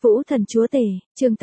Vũ Thần Chúa Tể, chương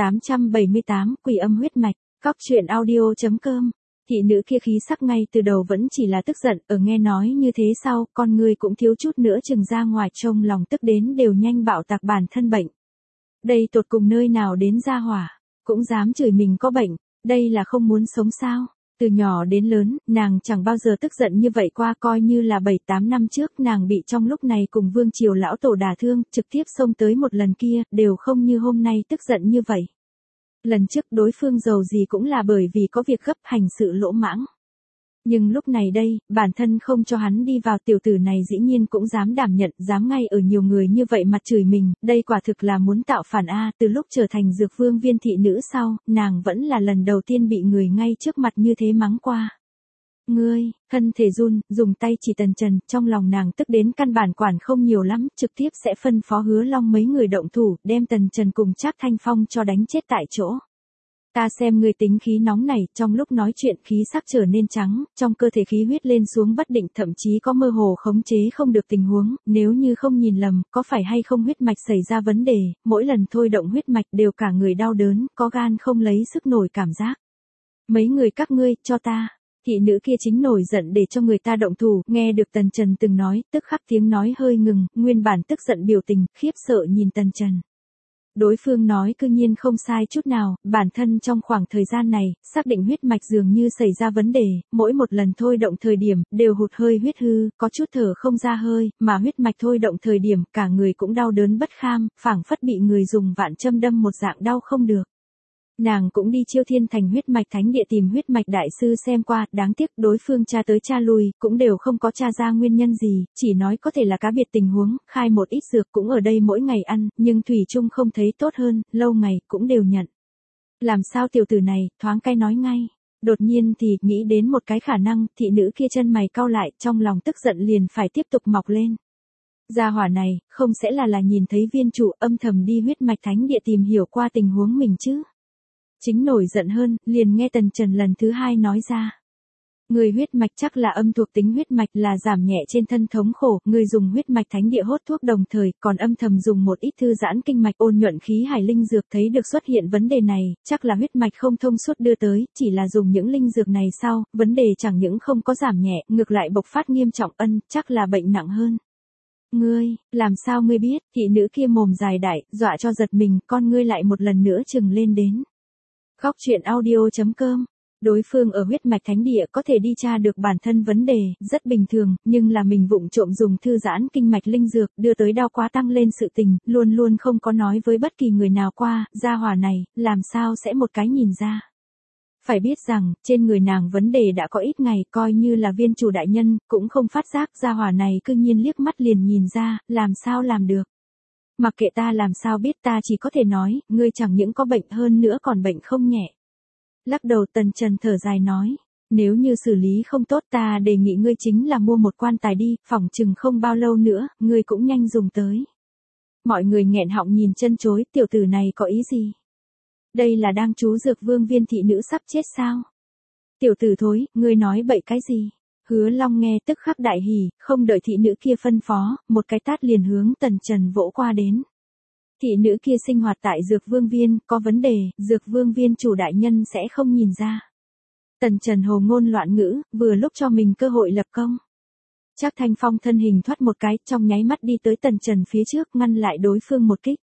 878, Quỷ âm huyết mạch, Cóc truyện audio.com. Thị nữ kia khí sắc ngay từ đầu vẫn chỉ là tức giận, ở nghe nói như thế sau, con người cũng thiếu chút nữa chừng ra ngoài, trông lòng tức đến đều nhanh bạo tạc bản thân bệnh. Đây tột cùng nơi nào đến ra hỏa, cũng dám chửi mình có bệnh, đây là không muốn sống sao? Từ nhỏ đến lớn, nàng chẳng bao giờ tức giận như vậy qua, coi như là 7-8 năm trước nàng bị trong lúc này cùng Vương Triều lão tổ đả thương, trực tiếp xông tới một lần kia, đều không như hôm nay tức giận như vậy. Lần trước đối phương giàu gì cũng là bởi vì có việc gấp, hành sự lỗ mãng. Nhưng lúc này đây, bản thân không cho hắn đi vào, tiểu tử này dĩ nhiên cũng dám đảm nhận, dám ngay ở nhiều người như vậy mặt chửi mình, đây quả thực là muốn tạo phản a. Từ lúc trở thành Dược Vương viên thị nữ sau, nàng vẫn là lần đầu tiên bị người ngay trước mặt như thế mắng qua. Ngươi, thân thể run, dùng tay chỉ Tần Trần, trong lòng nàng tức đến căn bản quản không nhiều lắm, trực tiếp sẽ phân phó Hứa Long mấy người động thủ, đem Tần Trần cùng Trác Thanh Phong cho đánh chết tại chỗ. Ta xem ngươi tính khí nóng này, trong lúc nói chuyện khí sắc trở nên trắng, trong cơ thể khí huyết lên xuống bất định, thậm chí có mơ hồ khống chế không được tình huống, nếu như không nhìn lầm, có phải hay không huyết mạch xảy ra vấn đề, mỗi lần thôi động huyết mạch đều cả người đau đớn, có gan không lấy sức nổi cảm giác. Mấy người các ngươi, cho ta. Thị nữ kia chính nổi giận để cho người ta động thủ, nghe được Tần Trần từng nói, tức khắc tiếng nói hơi ngừng, nguyên bản tức giận biểu tình, khiếp sợ nhìn Tần Trần. Đối phương nói cư nhiên không sai chút nào, bản thân trong khoảng thời gian này, xác định huyết mạch dường như xảy ra vấn đề, mỗi một lần thôi động thời điểm, đều hụt hơi huyết hư, có chút thở không ra hơi, mà huyết mạch thôi động thời điểm, cả người cũng đau đớn bất kham, phảng phất bị người dùng vạn châm đâm một dạng đau không được. Nàng cũng đi Chiêu Thiên Thành huyết mạch thánh địa tìm huyết mạch đại sư xem qua, đáng tiếc đối phương tra tới tra lui, cũng đều không có tra ra nguyên nhân gì, chỉ nói có thể là cá biệt tình huống, khai một ít dược cũng ở đây mỗi ngày ăn, nhưng thủy chung không thấy tốt hơn, lâu ngày cũng đều nhận. Làm sao tiểu tử này, thoáng cái nói ngay. Đột nhiên thì nghĩ đến một cái khả năng, thị nữ kia chân mày cau lại, trong lòng tức giận liền phải tiếp tục mọc lên. Gia hỏa này, không sẽ là nhìn thấy viên chủ âm thầm đi huyết mạch thánh địa tìm hiểu qua tình huống mình chứ? Chính nổi giận hơn, liền nghe Tần Trần lần thứ hai nói ra. Người huyết mạch chắc là âm thuộc tính huyết mạch, là giảm nhẹ trên thân thống khổ, người dùng huyết mạch thánh địa hốt thuốc đồng thời, còn âm thầm dùng một ít thư giãn kinh mạch ôn nhuận khí hải linh dược, thấy được xuất hiện vấn đề này, chắc là huyết mạch không thông suốt đưa tới, chỉ là dùng những linh dược này sau, vấn đề chẳng những không có giảm nhẹ, ngược lại bộc phát nghiêm trọng, chắc là bệnh nặng hơn. Ngươi, làm sao ngươi biết? Thị nữ kia mồm dài đại, dọa cho giật mình, con ngươi lại một lần nữa trừng lên đến. Cóc truyện audio.com. Đối phương ở huyết mạch thánh địa có thể đi tra được bản thân vấn đề, rất bình thường, nhưng là mình vụng trộm dùng thư giãn kinh mạch linh dược, đưa tới đau quá tăng lên sự tình, luôn luôn không có nói với bất kỳ người nào qua, gia hỏa này, làm sao sẽ một cái nhìn ra. Phải biết rằng, trên người nàng vấn đề đã có ít ngày, coi như là viên chủ đại nhân, cũng không phát giác, gia hỏa này cư nhiên liếc mắt liền nhìn ra, làm sao làm được. Mặc kệ ta làm sao biết, ta chỉ có thể nói, ngươi chẳng những có bệnh hơn nữa còn bệnh không nhẹ. Lắc đầu Tần Trần thở dài nói, nếu như xử lý không tốt ta đề nghị ngươi chính là mua một quan tài đi, phỏng chừng không bao lâu nữa, ngươi cũng nhanh dùng tới. Mọi người nghẹn họng nhìn chân chối, tiểu tử này có ý gì? Đây là đang chú Dược Vương viên thị nữ sắp chết sao? Tiểu tử thối, ngươi nói bậy cái gì? Hứa Long nghe tức khắc đại hỉ, không đợi thị nữ kia phân phó, một cái tát liền hướng Tần Trần vỗ qua đến. Thị nữ kia sinh hoạt tại Dược Vương viên, có vấn đề, Dược Vương viên chủ đại nhân sẽ không nhìn ra. Tần Trần hồ ngôn loạn ngữ, vừa lúc cho mình cơ hội lập công. Trác Thanh Phong thân hình thoát một cái, trong nháy mắt đi tới Tần Trần phía trước, ngăn lại đối phương một kích.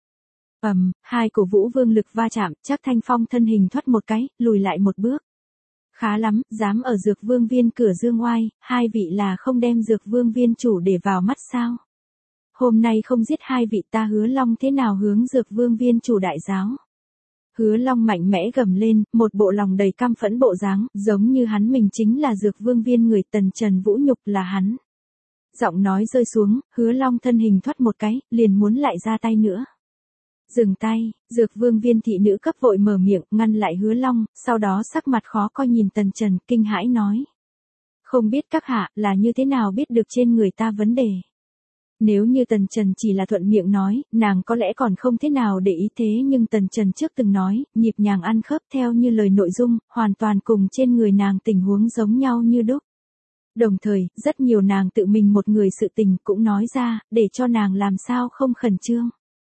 Hai cổ vũ vương lực va chạm, Trác Thanh Phong thân hình thoát một cái, lùi lại một bước. Khá lắm, dám ở Dược Vương viên cửa dương oai, hai vị là không đem Dược Vương viên chủ để vào mắt sao? Hôm nay không giết hai vị ta Hứa Long thế nào hướng Dược Vương viên chủ đại giáo? Hứa Long mạnh mẽ gầm lên, một bộ lòng đầy căm phẫn bộ dáng, giống như hắn mình chính là Dược Vương viên người, Tần Trần vũ nhục là hắn. Giọng nói rơi xuống, Hứa Long thân hình thoát một cái, liền muốn lại ra tay nữa. Dừng tay, Dược Vương viên thị nữ cấp vội mở miệng, ngăn lại Hứa Long, sau đó sắc mặt khó coi nhìn Tần Trần, kinh hãi nói. Không biết các hạ, là như thế nào biết được trên người ta vấn đề? Nếu như Tần Trần chỉ là thuận miệng nói, nàng có lẽ còn không thế nào để ý, thế nhưng Tần Trần trước từng nói, nhịp nhàng ăn khớp theo như lời nội dung, hoàn toàn cùng trên người nàng tình huống giống nhau như đúc. Đồng thời, rất nhiều nàng tự mình một người sự tình cũng nói ra, để cho nàng làm sao không khẩn trương.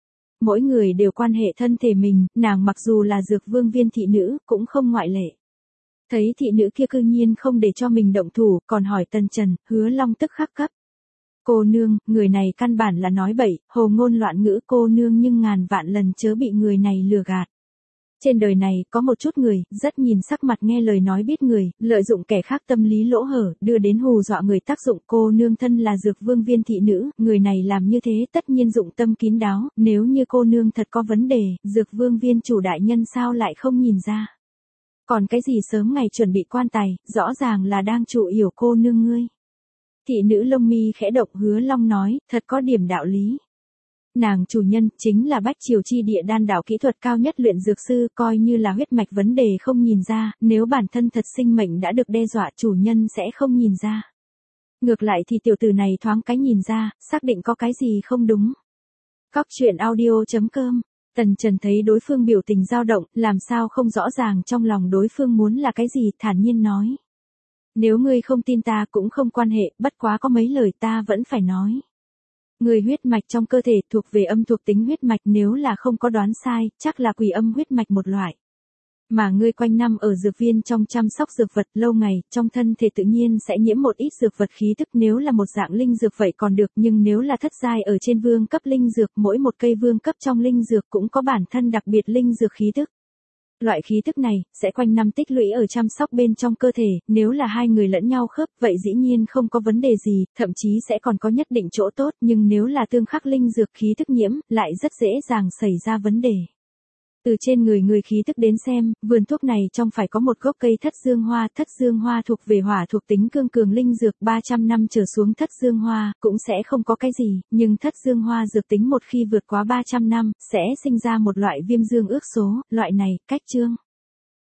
mỗi người đều quan hệ thân thể mình, nàng mặc dù là Dược Vương viên thị nữ, cũng không ngoại lệ. Thấy thị nữ kia cư nhiên không để cho mình động thủ, còn hỏi Tần Trần, Hứa Long tức khắc cấp. Cô nương, người này căn bản là nói bậy, hồ ngôn loạn ngữ, cô nương nhưng ngàn vạn lần chớ bị người này lừa gạt. Trên đời này có một chút người, rất nhìn sắc mặt nghe lời nói biết người, lợi dụng kẻ khác tâm lý lỗ hở, đưa đến hù dọa người tác dụng. Cô nương thân là Dược Vương viên thị nữ, người này làm như thế tất nhiên dụng tâm kín đáo, nếu như cô nương thật có vấn đề, Dược Vương viên chủ đại nhân sao lại không nhìn ra. Còn cái gì sớm ngày chuẩn bị quan tài, rõ ràng là đang trụ yểu cô nương ngươi. Thị nữ lông mi khẽ động, Hứa Long nói, thật có điểm đạo lý. Nàng chủ nhân chính là Bách Triều chi địa đan đạo kỹ thuật cao nhất luyện dược sư, coi như là huyết mạch vấn đề không nhìn ra, nếu bản thân thật sinh mệnh đã được đe dọa chủ nhân sẽ không nhìn ra. Ngược lại thì tiểu tử này thoáng cái nhìn ra, xác định có cái gì không đúng. Cóc truyện audio.com. Tần Trần thấy đối phương biểu tình dao động, làm sao không rõ ràng trong lòng đối phương muốn là cái gì, thản nhiên nói. Nếu ngươi không tin ta cũng không quan hệ, bất quá có mấy lời ta vẫn phải nói. Người huyết mạch trong cơ thể thuộc về âm thuộc tính huyết mạch, nếu là không có đoán sai, chắc là quỷ âm huyết mạch một loại. Mà ngươi quanh năm ở dược viên trong chăm sóc dược vật lâu ngày, trong thân thể tự nhiên sẽ nhiễm một ít dược vật khí tức, nếu là một dạng linh dược vậy còn được, nhưng nếu là thất giai ở trên vương cấp linh dược, mỗi một cây vương cấp trong linh dược cũng có bản thân đặc biệt linh dược khí tức. Loại khí tức này sẽ quanh năm tích lũy ở chăm sóc bên trong cơ thể, nếu là hai người lẫn nhau khớp, vậy dĩ nhiên không có vấn đề gì, thậm chí sẽ còn có nhất định chỗ tốt, nhưng nếu là tương khắc linh dược khí tức nhiễm, lại rất dễ dàng xảy ra vấn đề. Từ trên người khí tức đến xem, vườn thuốc này trong phải có một gốc cây thất dương hoa thuộc về hỏa thuộc tính cương cường linh dược, 300 năm trở xuống thất dương hoa cũng sẽ không có cái gì, nhưng thất dương hoa dược tính một khi vượt quá 300 năm, sẽ sinh ra một loại viêm dương ước số, loại này, cách chương.